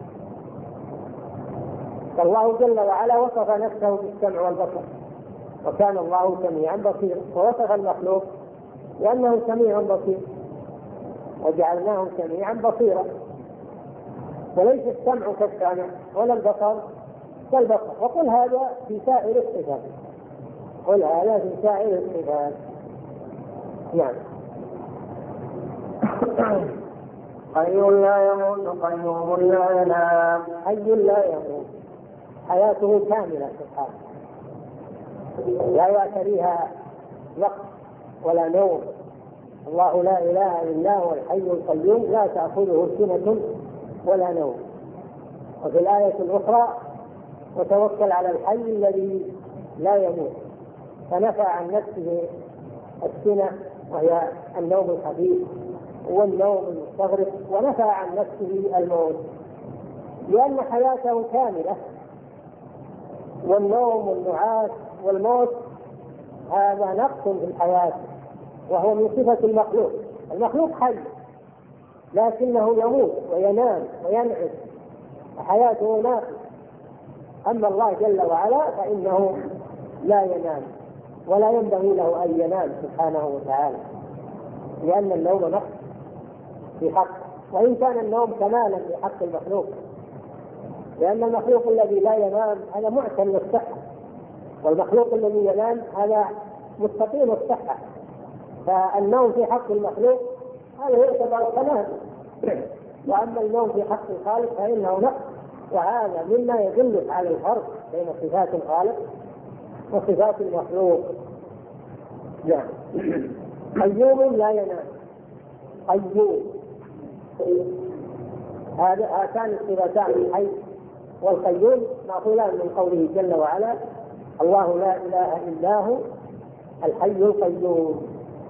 فالله جل وعلا وصف نفسه بالسمع والبصر، وكان الله سميعا بصيرا، ووصف المخلوق لأنه سميع بصير وجعلناه سميعا بصيرا. وليس السمع كالسمع ولا البصر كالبصر، وقل هذا في سائر الصفات، قل هذا في سائر الصفات. نعم. حي لا يموت قيوم لا ينام. حي لا يموت، حياته كاملة سبحانه، لا يعتريها وقت ولا نوم. الله لا إله إلا هو الحي القيوم لا تأخذه سنة ولا نوم. وفي الآية الأخرى وتوكل على الحي الذي لا يموت، فنفى عن نفسه السنة وهي النوم الخفيف والنوم المستغرق، ونفى عن نفسه الموت لأن حياته كاملة. والنوم والنعاس والموت هذا نقص في الحياة، وهو من صفة المخلوق. المخلوق حي لكنه يموت وينام وينعس، حياته ناقص. أما الله جل وعلا فإنه لا ينام ولا ينبغي له أن ينام سبحانه وتعالى، لأن النوم نقص في حق، وإن كان النوم كمالا في حق المخلوق، لأن المخلوق الذي لا ينام هذا معتل الصحة، والمخلوق الذي ينام هذا مستقيم الصحة. فالنوم في حق المخلوق هذا يعتبر كمال، وأما النوم في حق الخالق فإنه نقص، وهذا مما يدل على الفرق بين صفات الخالق وصفات المخلوق. نعم. قيوم لا ينام، قيوم، هاتان الصفتان الحي والقيوم مأخوذان من قوله جل وعلا الله لا إله إلا هو الحي القيوم،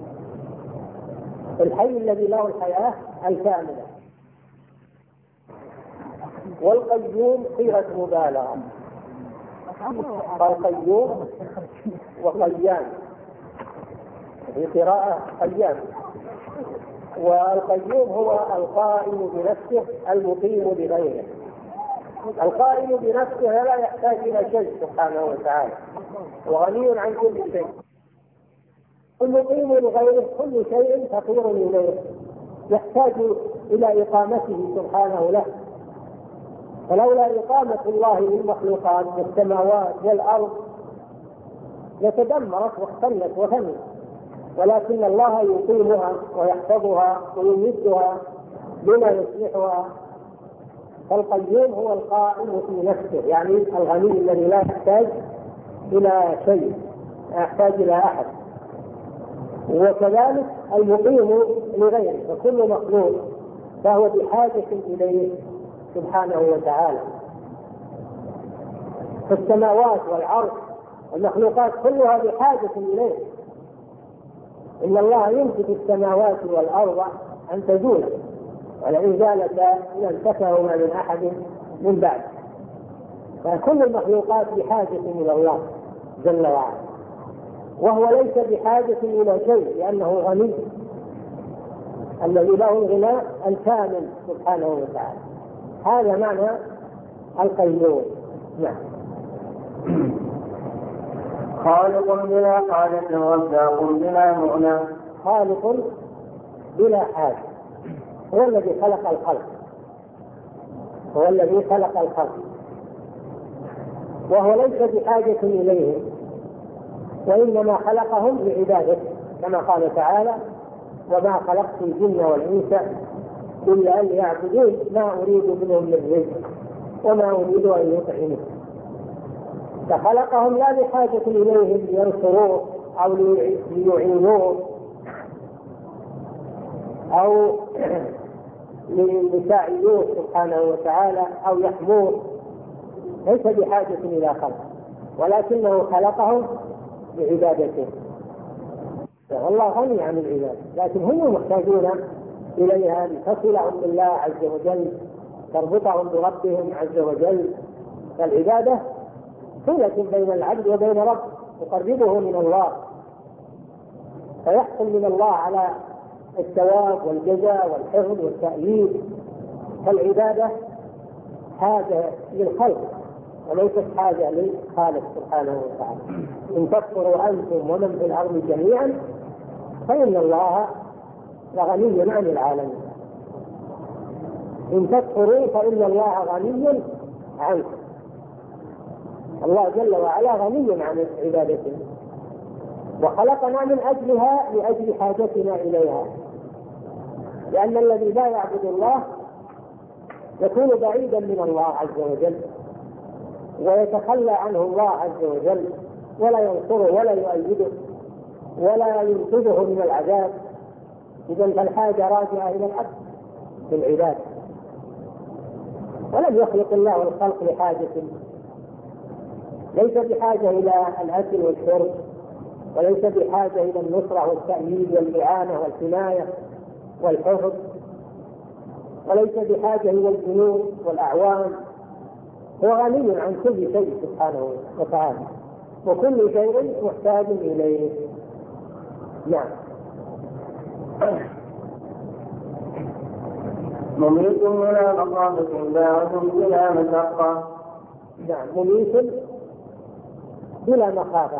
الحي الذي له الحياة الكاملة. والقيوم صيغة مبالغة، فالقيوم وقيام في قراءة قيام. والقيوم هو القائم بنفسه المقيم بغيره. القائم بنفسه لا يحتاج إلى شيء سبحانه وتعالى، وغني عن كل شيء. المقيم بغيره كل شيء فقير إليه، يحتاج إلى إقامته سبحانه له. فلولا إقامة الله للمخلوقات والسماوات والأرض لتدمرت واختلت وفنت، ولكن الله يقيمها ويحفظها ويمدها بما يصلحها. فالقيوم هو القائم في نفسه، يعني الغني الذي لا يحتاج إلى شيء، لا يحتاج إلى أحد. وكذلك المقيم لغيره، فكل مخلوق فهو بحاجة إليه سبحانه وتعالى. فالسماوات والعرش والمخلوقات كلها بحاجة إليه. إن الله يمسك السماوات والأرض أن تزولا ولئن زالتا لانتفعهما من أحد من بعد. فكل المخلوقات بحاجة إلى الله جل وعلا، وهو ليس بحاجة إلى شيء لأنه غني، الذي له الغناء الكامل سبحانه وتعالى. هذا معنى القيوم. نعم. خالق بلا حاجة رزاق بلا مؤنة. خالق بلا حاجة، هو الذي خلق الخلق، هو الذي خلق الخلق، وهو ليس بحاجة إليهم، وإنما خلقهم لعبادته، كما قال تعالى: وما خلقت الجن والإنس إلا أن يعبدون ما أريد منهم من رزق وما أريد أن يطعمون. فخلقهم لا لحاجة إليهم لينصروه أو ليعينوه أو ليساعدوه سبحانه وتعالى أو يحموه، ليس بحاجة إلى خلق، ولكنه خلقهم لعبادته. والله غني عن العباد، لكن هم محتاجون إليها لتصلهم بالله عز وجل، تربطهم بربهم عز وجل. فالعبادة صلة بين العبد وبين رب، تقربه من الله، فيحصل من الله على الثواب والجزاء والحفظ والتأييد. فالعبادة حاجة للخلق وليست حاجة للخالق سبحانه وتعالى. إن تكفروا أنتم ومن في الأرض جميعا فإن الله لغني عن العالمين. إن تكفروا فإن الله غني عنكم. الله جل وعلا غني عن عبادته، وخلقنا من أجلها لأجل حاجتنا إليها، لأن الذي لا يعبد الله يكون بعيدا من الله عز وجل، ويتخلى عنه الله عز وجل، ولا ينصره ولا يؤيده ولا ينقذه من العذاب. إذن فالحاجة راجعة إلى العبد بالعبادة. ولم يخلق الله الخلق لحاجة، ليس بحاجة إلى الأكل والشرب، وليس بحاجة إلى النصرة والتأييد والإعانة والحماية والحفظ، وليس بحاجة إلى الجنود والأعوان. هو غني عن كل شيء سبحانه وتعالى، وكل شيء محتاج إليه. نعم. مميت بلا مخافة باعث بلا مشقة. نعم، مميت بلا مخافة،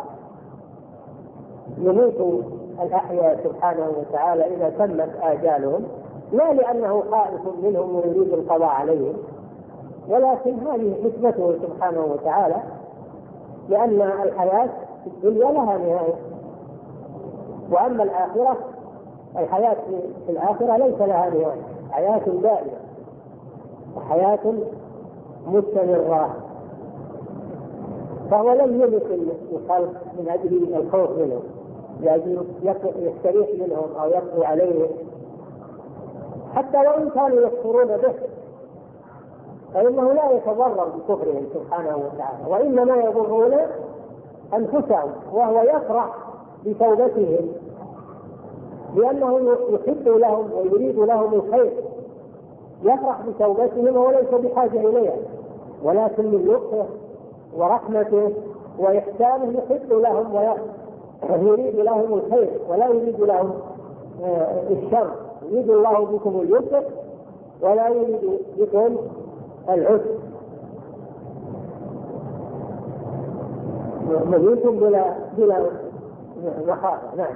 يميت الأحياء سبحانه وتعالى إذا تمت آجالهم، لا لأنه خائف منهم ويريد القضاء عليهم، ولكن هذه حكمته سبحانه وتعالى، لأن الحياة في الدنيا لها نهاية، وأما الآخرة الحياة في الآخرة ليس لها نهاية، حياة دائمة وحياة مستمرة. فهو لم يمت الخلق من أجل الخوف منهم، لأجل يستريح منهم أو يقضي عليهم، حتى وإن كانوا يكفرون به فإنه لا يتضرر بكفرهم سبحانه وتعالى، وإنما يضرون أنفسهم، وهو يفرح بتوبتهم لأنه يحب لهم ويريد لهم الخير، يفرح بتوبتهم وهو ليس بحاجة إليها، ولكن من لطفه ورحمته وإحسانه يحب لهم ويريد لهم الخير ولا يريد لهم الشر. يريد الله بكم اليسر ولا يريد بكم العسر. مميت بلا مخافة. نعم.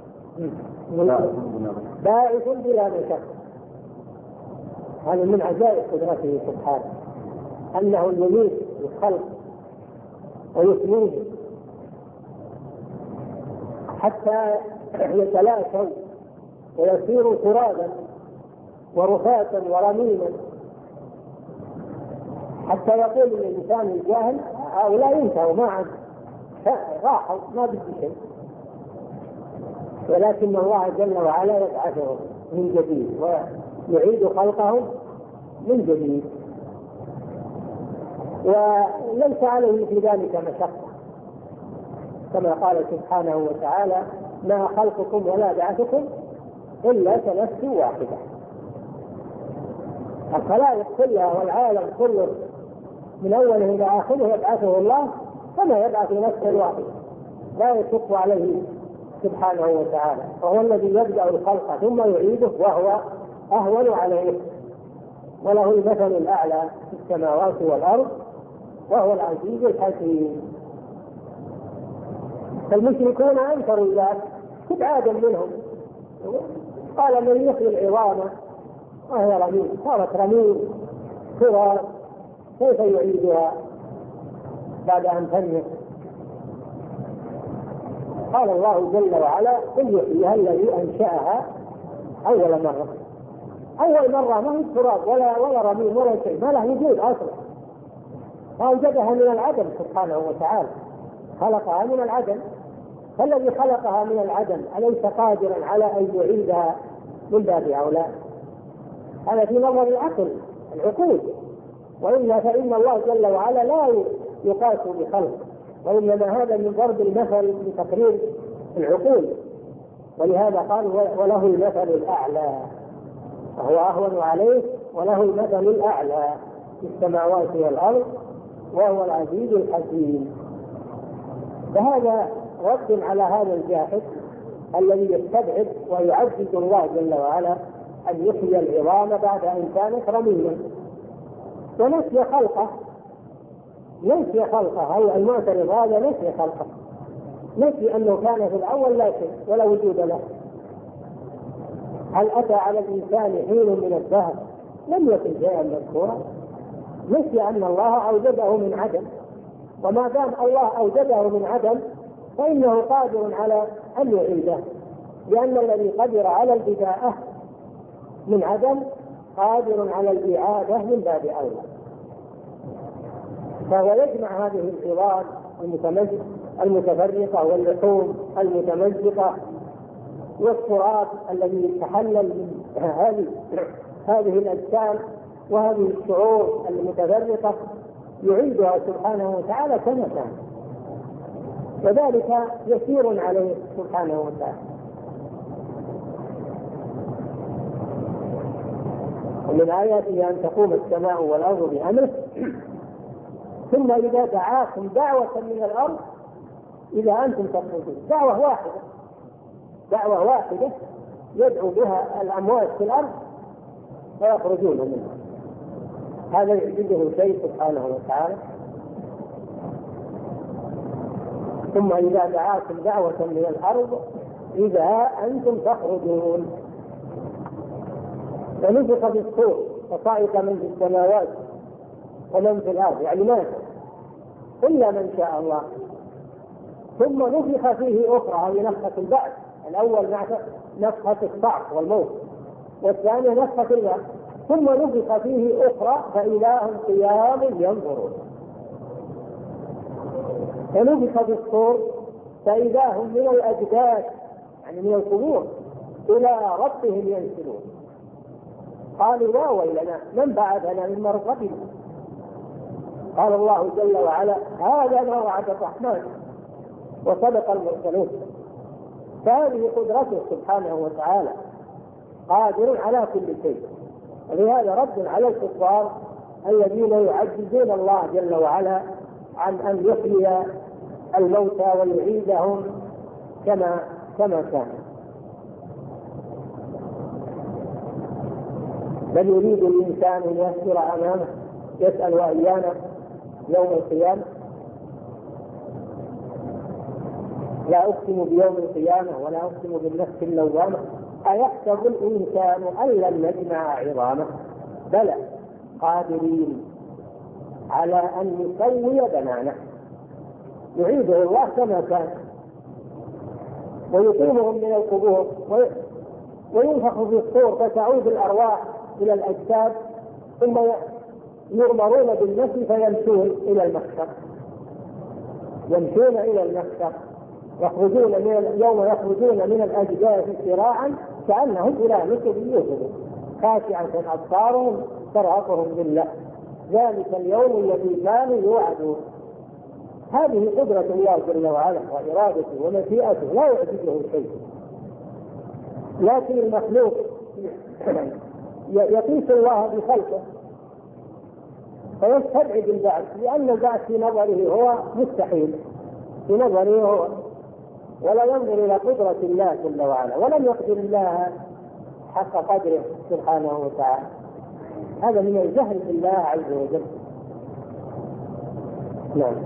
باعث بلا مشقة. هذا من عجائب قدرته سبحانه، أنه يميت الخلق ويفنيه حتى يتلاشوا ويصيروا ترابا ورفاتا ورميما، حتى يقول الإنسان الجاهل هؤلاء انتهوا ما عاد راحوا ما بدي شيء، ولكن الله جل وعلا يبعثهم من جديد ويعيد خلقهم من جديد، وليس عليه في ذلك مشقة، كما قال سبحانه وتعالى: ما خلقكم ولا بعثكم إلا كنفس واحدة. الخلائق كلها والعالم كله من أوله إلى آخره يبعثه الله كما يبعث نفسا واحدة لا يشق عليه سبحانه وتعالى، وهو الذي يبدأ الخلق ثم يعيده وهو أهون عليه، وله المثل الأعلى في السماوات والأرض وهو العزيز الحكيم. فالمشركون أنكروا ذلك استبعادا منهم، قال من يحيي العظام وهي رميم، صارت رميم كرة كيف يعيدها بعد أن تنمت؟ قال الله جل وعلا قل يحييها الذي أنشأها أول مرة. أول مرة ما هي تراب ولا رميم ولا شيء، ما له وجود أصلا، فأوجدها من العدم سبحانه وتعالى، خلقها من العدم. فالذي خلقها من العدم أليس قادرا على أن يعيدها من باب أولى؟ هذا في نظر العقول، وإلا فإن الله جل وعلا لا يقاس بخلق، وإنما هذا من ضرب المثل لتقرير العقول. ولهذا قال وله المثل الأعلى، وهو أهون عليه وله المثل الأعلى في السماوات والأرض وهو العزيز الحكيم. فهذا رد على هذا الجاحد الذي يستبعد ويعزز الله جل وعلا أن يحيي العظام بعد أن كانت رميما، ونسي خلقه أو المعترض هذا نسي خلقه، نسي أنه كان في الأول لا شيء ولا وجود له. هل أتى على الإنسان حين من الدهر لم يكن شيئا مذكورا؟ نسي أن الله أوجده من عدم، وما دام الله أوجده من عدم فإنه قادر على أن يعيده، لأن الذي قدر على البداءة من عدم قادر على الإعادة من باب أولى. فهو يجمع هذه العظام المتفرقة واللحوم المتمزقة والتراب الذي يتحلل من هذه الأجسام وهذه الشعور المتفرقة، يعيدها سبحانه وتعالى كما كان، وذلك يسير عليه سبحانه وتعالى. ومن آياته أن تقوم السماء والأرض بأمره ثم إذا دعاكم دعوة من الأرض إذا أنتم تخرجون. دعوة واحدة يدعو بها الأموات في الأرض فيخرجون منها. هذا يعجزه شيء سبحانه وتعالى. ثم إذا دعاكم دعوة من الأرض إذا أنتم تخرجون. ونفخ في الصور فصعق من في السماوات ومن في الأرض، يعني مات إلا من شاء الله. ثم نفخ فيه أخرى، هذه نفخة البعث. الأول نفخة الصعق والموت، والثانية نفخة البعث. ثم نفخ فيه أخرى فإذا هم قيام ينظرون. ونفخ في الصور فإذا هم من الأجداث، يعني من القبور، إلى ربهم ينسلون. قالوا يا ويلنا من بعثنا من مرقدنا. قال الله جل وعلا هذا ما وعد الرحمن وصدق المرسلون. فهذه قدرته سبحانه وتعالى، قادر على كل شيء. ولهذا رد على الكفار الذين يعجزون الله جل وعلا عن أن يحيي الموتى ويعيدهم كما كان. بل يريد الإنسان أن يسير أمامه يسأل وإيانا يوم القيامة. لا أقسم بيوم القيامة ولا أقسم بالنفس اللوامة أيحسب الإنسان أن لن نجمع عظامه بلى قادرين على أن نسوي بنانه. يعيده الله كما كان ويقيمهم من القبور وينفخ في الصور فتعود الأرواح إلى الأجساد ثم يؤمرون بالنفي فيمشون إلى المحشر، يخرجون يوم يخرجون من الأجداث سراعا كأنهم إلى نصب يوسف خاشعة أبصارهم ترهقهم ذلة ذلك اليوم الذي كانوا يوعدون. هذه قدرة الله جل وعلا وإرادته ومشيئته لا يعجزه شيء. لكن المخلوق يقيس الله بخلقه فيستبعد البعث، لأن البعث في نظره هو مستحيل، في نظره هو، ولا ينظر إلى قدرة الله جل وعلا، ولم يقدر الله حق قدره سبحانه وتعالى. هذا من الجهل بالله عز وجل. نعم.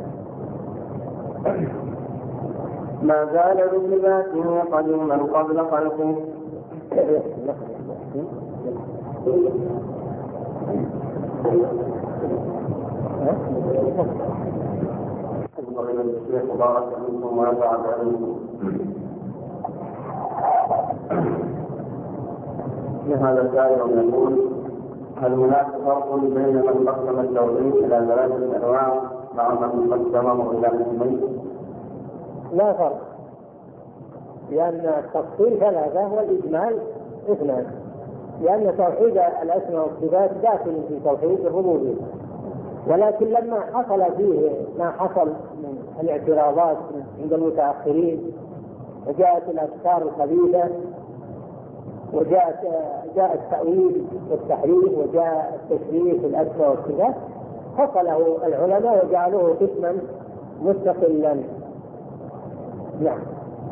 ما زال بذاته قديما قبل خلقه. هذا السائل يقول: هل هناك فرق بين من قسم التوحيد إلى 3 أنواع مع من قسمه إلى قسمين؟ لا فرق، لأن التفصيل 3 والإجمال 2، لأن توحيد الأسماء والصفات داخل في توحيد الربوبية، ولكن لما حصل فيه ما حصل من الاعتراضات عند المتأخرين وجاءت الأفكار الخبيثة جاء التأويل والتحريف وجاء التشريف في الأسماء والصفات، فصله العلماء وجعلوه قسما مستقلا. نعم.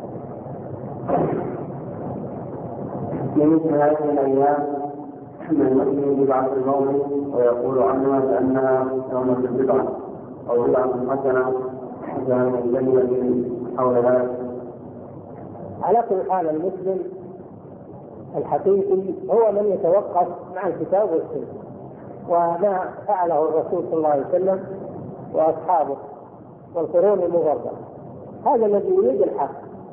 في مثل هذه الأيام من يؤمن ببعض الموت ويقول عنها بأنها يوم البدعة أو بدعة حسنة من كلمة حول ذلك. على كل حال المسلم الحقيقي هو من يتوقف مع الكتاب والسنة، وما فعله الرسول صلى الله عليه وسلم وأصحابه والقرون المفضلة، هذا الذي يريد الحق.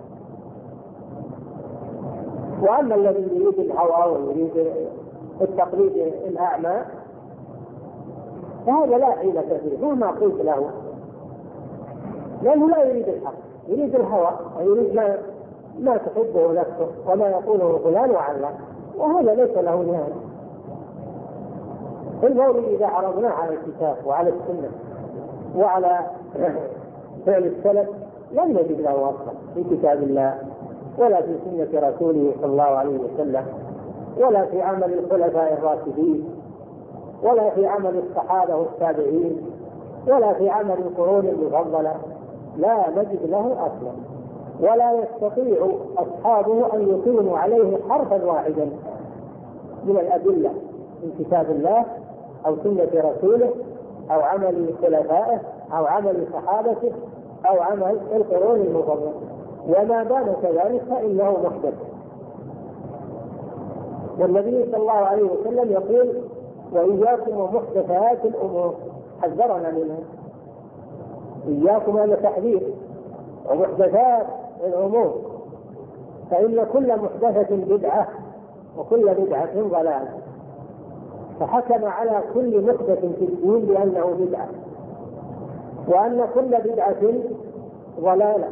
وأما الذي يريد الهوى ويريد التقليد الأعمى فهذا لا حيلة فيه، مهما قلت له، لأنه لا يريد الحق، يريد الهوى ويريد ما تحبه نفسه وما يقوله فلان وعلان، وهذا ليس له نهاية. المولد إذا عرضناه على الكتاب وعلى السنة وعلى فعل السلف لم نجد له أصلا في كتاب الله ولا في سنة رسوله صلى الله عليه وسلم، ولا في عمل الخلفاء الراشدين، ولا في عمل الصحابة والتابعين، ولا في عمل القرون المفضلة، لا نجد له أصلا، ولا يستطيع أصحابه أن يقيموا عليه حرفا واحدا من الأدلة من كتاب الله أو سنة رسوله أو عمل خلفائه أو عمل صحابته أو عمل القرون المفضلة، وما دام كذلك فإنه محدث. والنبي صلى الله عليه وسلم يقول: وإياكم ومحدثات الأمور، حذرنا منها. إياكم هذا تحذير، ومحدثات الأمور، فإن كل محدثة بدعة وكل بدعة ضلالة، فحكم على كل محدث في الدين بأنه بدعة، وأن كل بدعة ضلالة.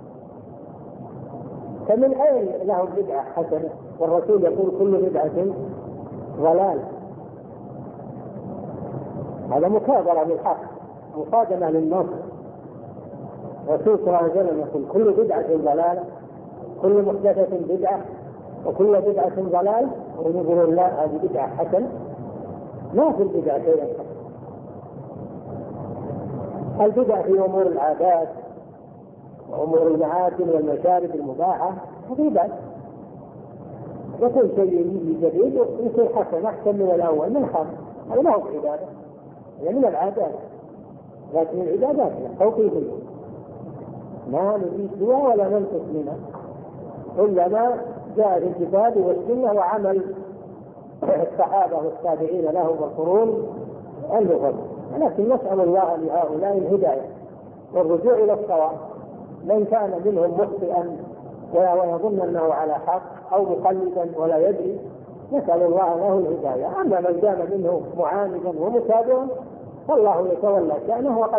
فمن أين له بدعة حسنة؟ والرسول يقول كل بدعة ضلالة. هذا مكابرة للحق، مصادمة للنص. الرسول صلى الله عليه وسلم يقول كل بدعة ضلالة، كل محدثة بدعة، وكل بدعة ضلال، ونقول لا هذه بدعة حسنة. ما في البدعة شيئا. البدع في أمور العادات وأمور المعادن والمشارب المباحة هذه بدعة، وكل شيء جديد يصير حسن أحسن من الأول من خمس، هذا ما هو عبادة، هي من العادات، لكن العبادات توقيفية ما نزيد سوى ولا ننقص منها إلا ما جاء في الكتاب والسنة وعمل الصحابة والتابعين لهم والقرون المفضلة. لكن نسأل الله لهؤلاء الهداية والرجوع إلى الصواب. من كان منهم مخطئا ويظن أنه على حق أو مقلدا ولا يدري نسأل الله له الهداية. أما من كان منه معاندا ومتابعا فالله يتولى شأنه.